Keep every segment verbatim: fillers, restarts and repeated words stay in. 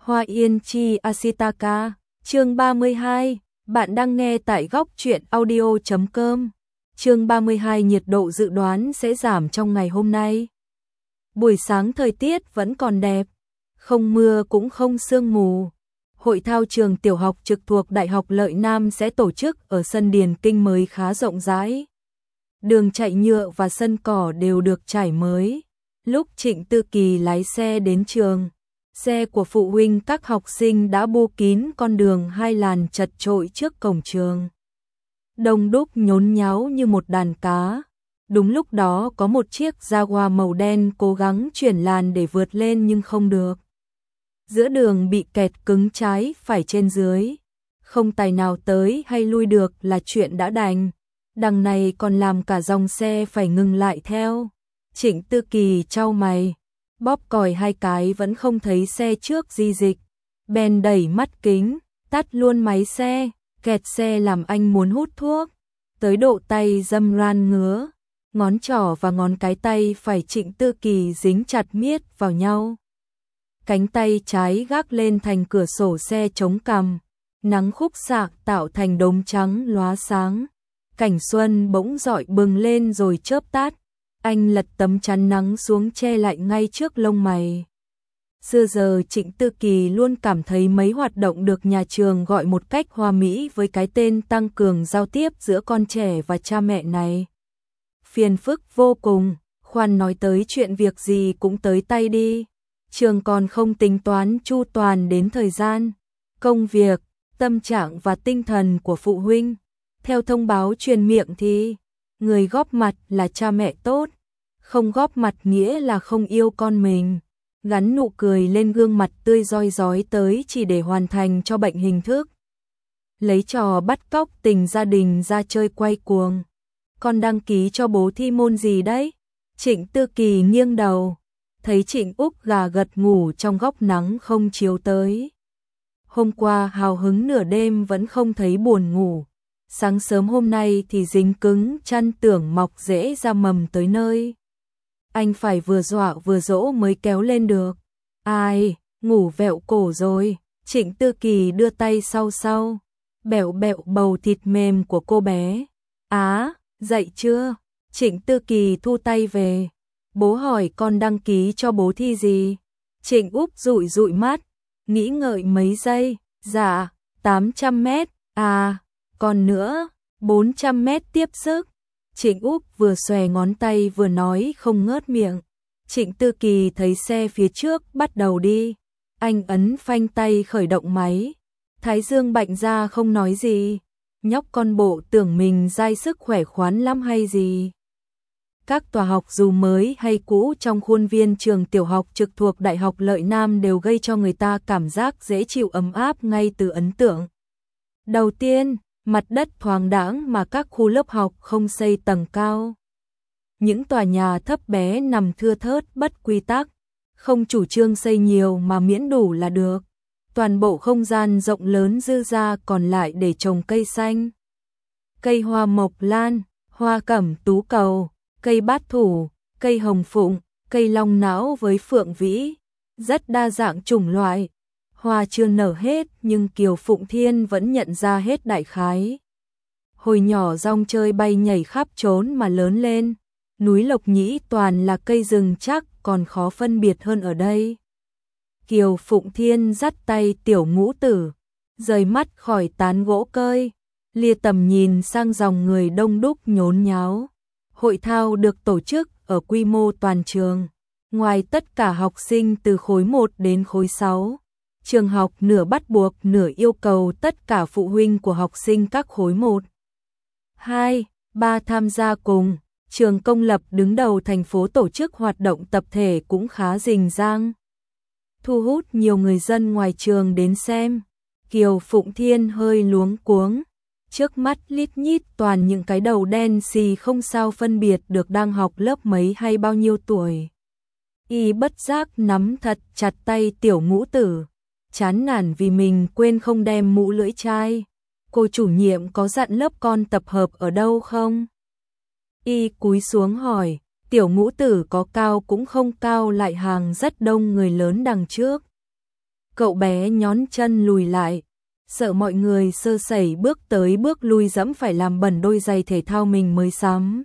Hoa Yên Chi Asitaka, chương ba mươi hai, bạn đang nghe tại góc truyện audio chấm com. Chương ba mươi hai, nhiệt độ dự đoán sẽ giảm trong ngày hôm nay. Buổi sáng thời tiết vẫn còn đẹp, không mưa cũng không sương mù. Hội thao trường tiểu học trực thuộc Đại học Lợi Nam sẽ tổ chức ở sân Điền Kinh mới khá rộng rãi. Đường chạy nhựa và sân cỏ đều được trải mới. Lúc Trịnh Tư Kỳ lái xe đến trường, xe của phụ huynh các học sinh đã bô kín con đường hai làn chật chội trước cổng trường. Đông đúc nhốn nháo như một đàn cá. Đúng lúc đó có một chiếc Jaguar màu đen cố gắng chuyển làn để vượt lên nhưng không được. Giữa đường bị kẹt cứng trái phải trên dưới. Không tài nào tới hay lui được là chuyện đã đành. Đằng này còn làm cả dòng xe phải ngừng lại theo. Trịnh Tư Kỳ chau mày, bóp còi hai cái vẫn không thấy xe trước di dịch. Bèn đẩy mắt kính, tắt luôn máy xe, kẹt xe làm anh muốn hút thuốc. Tới độ tay dâm ran ngứa, ngón trỏ và ngón cái tay phải Trịnh Tư Kỳ dính chặt miết vào nhau. Cánh tay trái gác lên thành cửa sổ xe chống cằm, nắng khúc xạ tạo thành đốm trắng lóa sáng. Cảnh xuân bỗng rọi bừng lên rồi chớp tắt. Anh lật tấm chắn nắng xuống che lại ngay trước lông mày. Xưa giờ Trịnh Tư Kỳ luôn cảm thấy mấy hoạt động được nhà trường gọi một cách hoa mỹ với cái tên tăng cường giao tiếp giữa con trẻ và cha mẹ này. Phiền phức vô cùng, khoan nói tới chuyện việc gì cũng tới tay đi. Trường còn không tính toán chu toàn đến thời gian, công việc, tâm trạng và tinh thần của phụ huynh. Theo thông báo truyền miệng thì người góp mặt là cha mẹ tốt, không góp mặt nghĩa là không yêu con mình. Gắn nụ cười lên gương mặt tươi rói rói tới chỉ để hoàn thành cho bệnh hình thức. Lấy trò bắt cóc tình gia đình ra chơi quay cuồng. Con đăng ký cho bố thi môn gì đấy? Trịnh Tư Kỳ nghiêng đầu, thấy Trịnh Úc gà gật ngủ trong góc nắng không chiếu tới. Hôm qua hào hứng nửa đêm vẫn không thấy buồn ngủ. Sáng sớm hôm nay thì dính cứng chăn tưởng mọc rễ ra mầm tới nơi. Anh phải vừa dọa vừa dỗ mới kéo lên được. Ai, ngủ vẹo cổ rồi. Trịnh Tư Kỳ đưa tay sau sau, bẹo bẹo bầu thịt mềm của cô bé. Á, dậy chưa? Trịnh Tư Kỳ thu tay về. Bố hỏi con đăng ký cho bố thi gì? Trịnh Úc dụi dụi mắt, nghĩ ngợi mấy giây. Dạ, tám trăm mét. À, còn nữa, bốn trăm mét tiếp sức. Trịnh Úc vừa xòe ngón tay vừa nói không ngớt miệng. Trịnh Tư Kỳ thấy xe phía trước bắt đầu đi. Anh ấn phanh tay khởi động máy. Thái dương bạnh ra không nói gì. Nhóc con bộ tưởng mình dai sức khỏe khoắn lắm hay gì. Các tòa học dù mới hay cũ trong khuôn viên trường tiểu học trực thuộc Đại học Lợi Nam đều gây cho người ta cảm giác dễ chịu ấm áp ngay từ ấn tượng. Đầu tiên, mặt đất thoáng đãng mà các khu lớp học không xây tầng cao. Những tòa nhà thấp bé nằm thưa thớt bất quy tắc, không chủ trương xây nhiều mà miễn đủ là được. Toàn bộ không gian rộng lớn dư ra còn lại để trồng cây xanh. Cây hoa mộc lan, hoa cẩm tú cầu, cây bát thủ, cây hồng phụng, cây long não với phượng vĩ, rất đa dạng chủng loại. Hoa chưa nở hết nhưng Kiều Phụng Thiên vẫn nhận ra hết đại khái. Hồi nhỏ rong chơi bay nhảy khắp trốn mà lớn lên. Núi Lộc Nhĩ toàn là cây rừng chắc còn khó phân biệt hơn ở đây. Kiều Phụng Thiên dắt tay tiểu ngũ tử, rời mắt khỏi tán gỗ cơi, lia tầm nhìn sang dòng người đông đúc nhốn nháo. Hội thao được tổ chức ở quy mô toàn trường. Ngoài tất cả học sinh từ khối một đến khối sáu. Trường học nửa bắt buộc nửa yêu cầu tất cả phụ huynh của học sinh các khối một, hai, ba tham gia cùng. Trường công lập đứng đầu thành phố tổ chức hoạt động tập thể cũng khá rình rang, thu hút nhiều người dân ngoài trường đến xem. Kiều Phụng Thiên hơi luống cuống, trước mắt lít nhít toàn những cái đầu đen xì không sao phân biệt được đang học lớp mấy hay bao nhiêu tuổi. Y bất giác nắm thật chặt tay tiểu ngũ tử, chán nản vì mình quên không đem mũ lưỡi chai. Cô chủ nhiệm có dặn lớp con tập hợp ở đâu không? Y cúi xuống hỏi, tiểu ngũ tử có cao cũng không cao lại hàng rất đông người lớn đằng trước. Cậu bé nhón chân lùi lại, sợ mọi người sơ sẩy bước tới bước lui dẫm phải làm bẩn đôi giày thể thao mình mới sắm.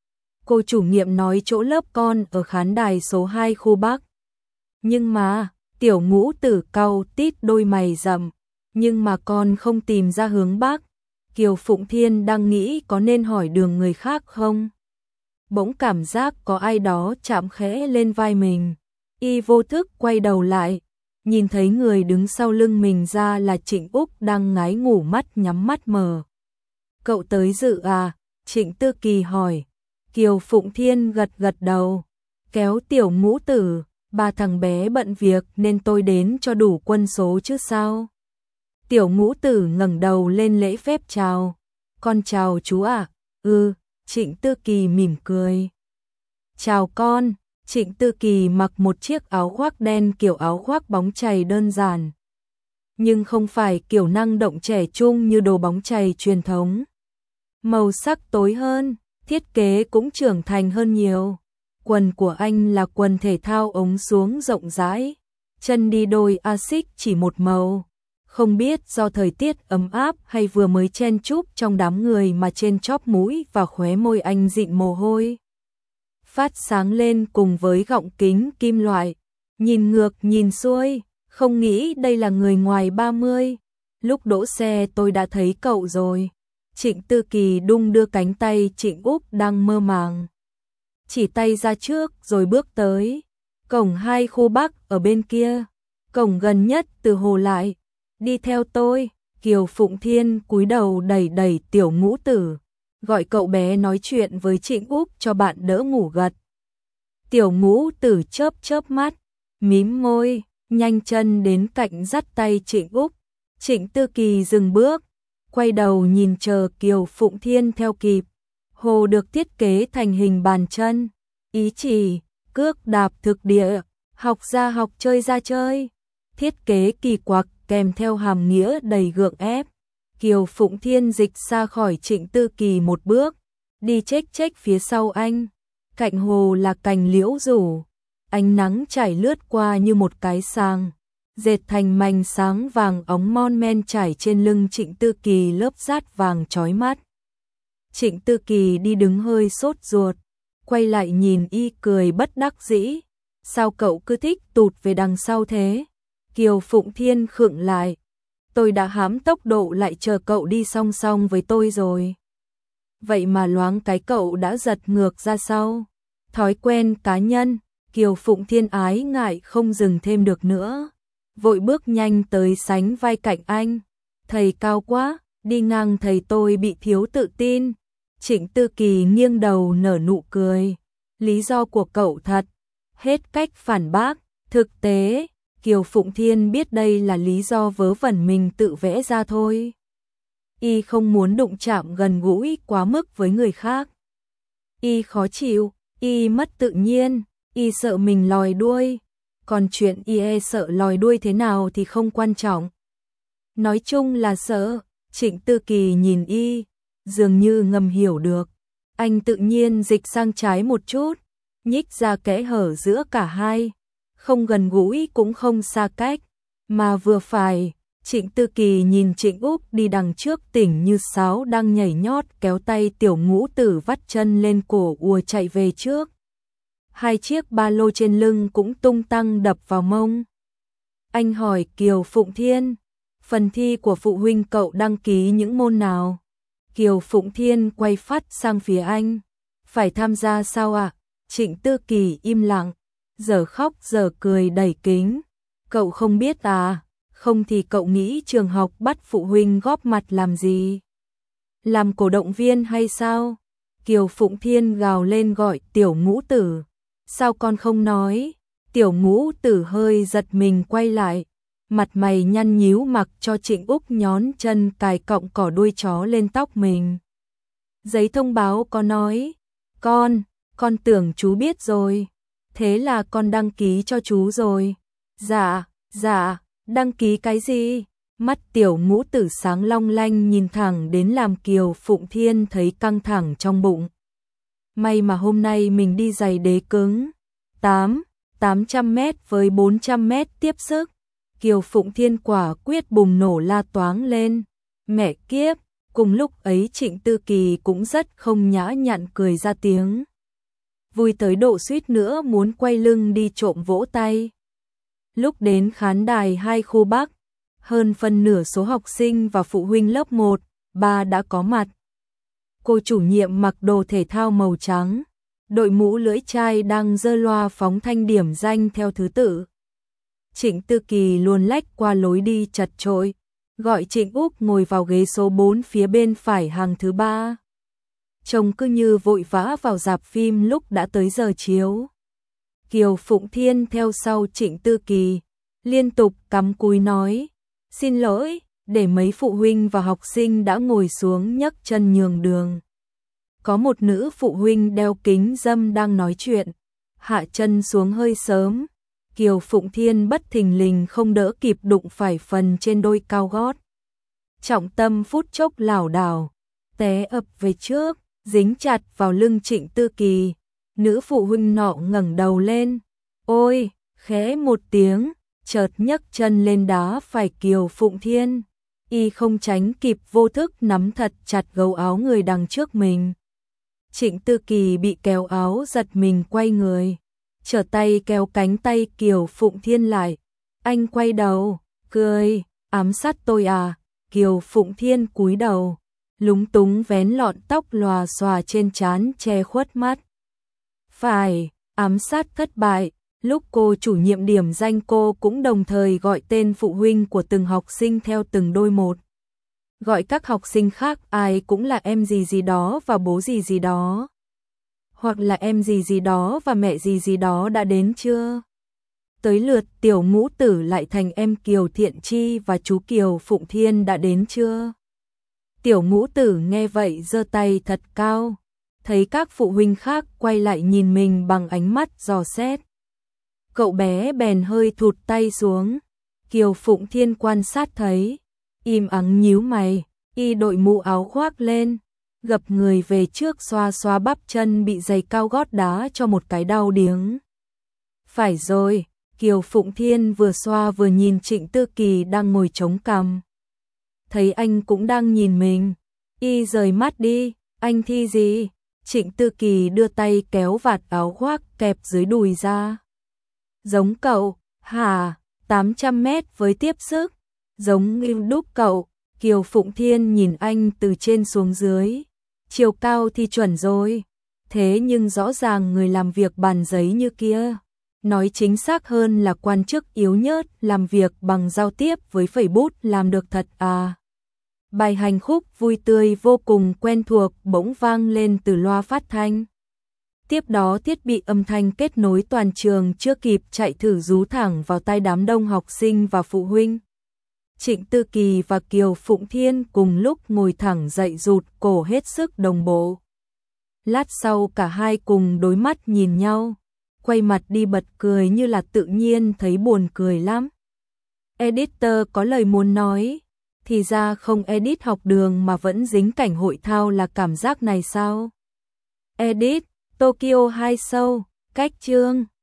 Cô chủ nhiệm nói chỗ lớp con ở khán đài số hai khu Bắc. Nhưng mà, Tiểu Ngũ Tử cau tít đôi mày rậm, nhưng mà con không tìm ra hướng Bắc. Kiều Phụng Thiên đang nghĩ có nên hỏi đường người khác không. Bỗng cảm giác có ai đó chạm khẽ lên vai mình. Y vô thức quay đầu lại, nhìn thấy người đứng sau lưng mình ra là Trịnh Úc đang ngái ngủ mắt nhắm mắt mờ. Cậu tới dự à? Trịnh Tư Kỳ hỏi. Kiều Phụng Thiên gật gật đầu, kéo Tiểu Ngũ Tử, ba thằng bé bận việc nên tôi đến cho đủ quân số chứ sao. Tiểu Ngũ Tử ngẩng đầu lên lễ phép chào. Con chào chú ạ. À? Ừ, Trịnh Tư Kỳ mỉm cười. Chào con. Trịnh Tư Kỳ mặc một chiếc áo khoác đen kiểu áo khoác bóng chày đơn giản. Nhưng không phải kiểu năng động trẻ trung như đồ bóng chày truyền thống. Màu sắc tối hơn, thiết kế cũng trưởng thành hơn nhiều. Quần của anh là quần thể thao ống xuống rộng rãi. Chân đi đôi Asics chỉ một màu. Không biết do thời tiết ấm áp hay vừa mới chen chúc trong đám người mà trên chóp mũi và khóe môi anh dịn mồ hôi. Phát sáng lên cùng với gọng kính kim loại. Nhìn ngược nhìn xuôi, không nghĩ đây là người ngoài ba mươi. Lúc đỗ xe tôi đã thấy cậu rồi. Trịnh Tư Kỳ đung đưa cánh tay Trịnh Úc đang mơ màng. Chỉ tay ra trước rồi bước tới. Cổng hai khu Bắc ở bên kia. Cổng gần nhất từ hồ lại. Đi theo tôi. Kiều Phụng Thiên cúi đầu đẩy đẩy Tiểu Ngũ Tử. Gọi cậu bé nói chuyện với Trịnh Úc cho bạn đỡ ngủ gật. Tiểu Ngũ Tử chớp chớp mắt, mím môi, nhanh chân đến cạnh dắt tay Trịnh Úc. Trịnh Tư Kỳ dừng bước, quay đầu nhìn chờ Kiều Phụng Thiên theo kịp. Hồ được thiết kế thành hình bàn chân, ý chỉ, cước đạp thực địa, học ra học chơi ra chơi. Thiết kế kỳ quặc kèm theo hàm nghĩa đầy gượng ép. Kiều Phụng Thiên dịch xa khỏi Trịnh Tư Kỳ một bước, đi chếch chếch phía sau anh. Cạnh hồ là cành liễu rủ, ánh nắng trải lướt qua như một cái sàng, dệt thành mảnh sáng vàng óng mon men trải trên lưng Trịnh Tư Kỳ lớp dát vàng chói mắt. Trịnh Tư Kỳ đi đứng hơi sốt ruột, quay lại nhìn y cười bất đắc dĩ. Sao cậu cứ thích tụt về đằng sau thế? Kiều Phụng Thiên khựng lại. Tôi đã hám tốc độ lại chờ cậu đi song song với tôi rồi. Vậy mà loáng cái cậu đã giật ngược ra sau. Thói quen cá nhân, Kiều Phụng Thiên ái ngại không dừng thêm được nữa. Vội bước nhanh tới sánh vai cạnh anh. Thầy cao quá, đi ngang thầy tôi bị thiếu tự tin. Trịnh Tư Kỳ nghiêng đầu nở nụ cười. Lý do của cậu thật. Hết cách phản bác, thực tế. Kiều Phụng Thiên biết đây là lý do vớ vẩn mình tự vẽ ra thôi. Y không muốn đụng chạm gần gũi quá mức với người khác. Y khó chịu, y mất tự nhiên, y sợ mình lòi đuôi. Còn chuyện y e sợ lòi đuôi thế nào thì không quan trọng. Nói chung là sợ. Trịnh Tư Kỳ nhìn y, dường như ngầm hiểu được. Anh tự nhiên dịch sang trái một chút, nhích ra kẽ hở giữa cả hai. Không gần gũi cũng không xa cách, mà vừa phải. Trịnh Tư Kỳ nhìn Trịnh Úc đi đằng trước tỉnh như sáo đang nhảy nhót kéo tay Tiểu Ngũ Tử vắt chân lên cổ ùa chạy về trước. Hai chiếc ba lô trên lưng cũng tung tăng đập vào mông. Anh hỏi Kiều Phụng Thiên, phần thi của phụ huynh cậu đăng ký những môn nào? Kiều Phụng Thiên quay phát sang phía anh. Phải tham gia sao ạ? À? Trịnh Tư Kỳ im lặng, giờ khóc giờ cười đầy kính. Cậu không biết à? Không thì cậu nghĩ trường học bắt phụ huynh góp mặt làm gì? Làm cổ động viên hay sao? Kiều Phụng Thiên gào lên gọi Tiểu Ngũ Tử. Sao con không nói? Tiểu Ngũ Tử hơi giật mình quay lại. Mặt mày nhăn nhíu mặc cho Trịnh Úc nhón chân cài cọng cỏ đuôi chó lên tóc mình. Giấy thông báo có nói. Con, con tưởng chú biết rồi. Thế là con đăng ký cho chú rồi. Dạ, dạ, đăng ký cái gì? Mắt Tiểu Ngũ Tử sáng long lanh nhìn thẳng đến làm Kiều Phụng Thiên thấy căng thẳng trong bụng. May mà hôm nay mình đi giày đế cứng. tám, tám trăm mét với bốn trăm mét tiếp sức. Kiều Phụng Thiên quả quyết bùng nổ la toáng lên. Mẹ kiếp, cùng lúc ấy Trịnh Tư Kỳ cũng rất không nhã nhặn cười ra tiếng. Vui tới độ suýt nữa muốn quay lưng đi trộm vỗ tay. Lúc đến khán đài hai khu Bắc, hơn phân nửa số học sinh và phụ huynh lớp một, ba đã có mặt. Cô chủ nhiệm mặc đồ thể thao màu trắng, đội mũ lưỡi chai đang giơ loa phóng thanh điểm danh theo thứ tự. Trịnh Tư Kỳ luồn lách qua lối đi chật chội, gọi Trịnh Úc ngồi vào ghế số bốn phía bên phải hàng thứ ba. Trông cứ như vội vã vào rạp phim lúc đã tới giờ chiếu. Kiều Phụng Thiên theo sau Trịnh Tư Kỳ, liên tục cắm cúi nói, xin lỗi, để mấy phụ huynh và học sinh đã ngồi xuống nhấc chân nhường đường. Có một nữ phụ huynh đeo kính râm đang nói chuyện, hạ chân xuống hơi sớm. Kiều Phụng Thiên bất thình lình không đỡ kịp đụng phải phần trên đôi cao gót. Trọng tâm phút chốc lảo đảo, té ập về trước, dính chặt vào lưng Trịnh Tư Kỳ. Nữ phụ huynh nọ ngẩng đầu lên, ôi, khẽ một tiếng, chợt nhấc chân lên đá phải Kiều Phụng Thiên. Y không tránh kịp vô thức nắm thật chặt gấu áo người đằng trước mình. Trịnh Tư Kỳ bị kéo áo giật mình quay người, trở tay kéo cánh tay Kiều Phụng Thiên lại. Anh quay đầu, cười, ám sát tôi à? Kiều Phụng Thiên cúi đầu, lúng túng vén lọn tóc lòa xòa trên trán che khuất mắt. Phải, ám sát thất bại. Lúc cô chủ nhiệm điểm danh cô cũng đồng thời gọi tên phụ huynh của từng học sinh theo từng đôi một. Gọi các học sinh khác ai cũng là em gì gì đó và bố gì gì đó. Hoặc là em gì gì đó và mẹ gì gì đó đã đến chưa? Tới lượt tiểu ngũ tử lại thành em Kiều Thiện Chi và chú Kiều Phụng Thiên đã đến chưa? Tiểu ngũ tử nghe vậy giơ tay thật cao, thấy các phụ huynh khác quay lại nhìn mình bằng ánh mắt dò xét. Cậu bé bèn hơi thụt tay xuống. Kiều Phụng Thiên quan sát thấy, im ắng nhíu mày, y đội mũ áo khoác lên, gập người về trước xoa xoa bắp chân bị giày cao gót đá cho một cái đau điếng. Phải rồi, Kiều Phụng Thiên vừa xoa vừa nhìn Trịnh Tư Kỳ đang ngồi chống cằm. Thấy anh cũng đang nhìn mình, y rời mắt đi, anh thi gì? Trịnh Tư Kỳ đưa tay kéo vạt áo khoác kẹp dưới đùi ra. Giống cậu, hả? tám trăm mét với tiếp sức. Giống như đúc cậu. Kiều Phụng Thiên nhìn anh từ trên xuống dưới. Chiều cao thì chuẩn rồi. Thế nhưng rõ ràng người làm việc bàn giấy như kia. Nói chính xác hơn là quan chức yếu nhớt làm việc bằng giao tiếp với phẩy bút làm được thật à. Bài hành khúc vui tươi vô cùng quen thuộc bỗng vang lên từ loa phát thanh. Tiếp đó thiết bị âm thanh kết nối toàn trường chưa kịp chạy thử rú thẳng vào tai đám đông học sinh và phụ huynh. Trịnh Tư Kỳ và Kiều Phụng Thiên cùng lúc ngồi thẳng dậy rụt cổ hết sức đồng bộ. Lát sau cả hai cùng đối mắt nhìn nhau, quay mặt đi bật cười như là tự nhiên thấy buồn cười lắm. Editor có lời muốn nói, thì ra không edit học đường mà vẫn dính cảnh hội thao là cảm giác này sao? Edit Tokyo hai Show, cách chương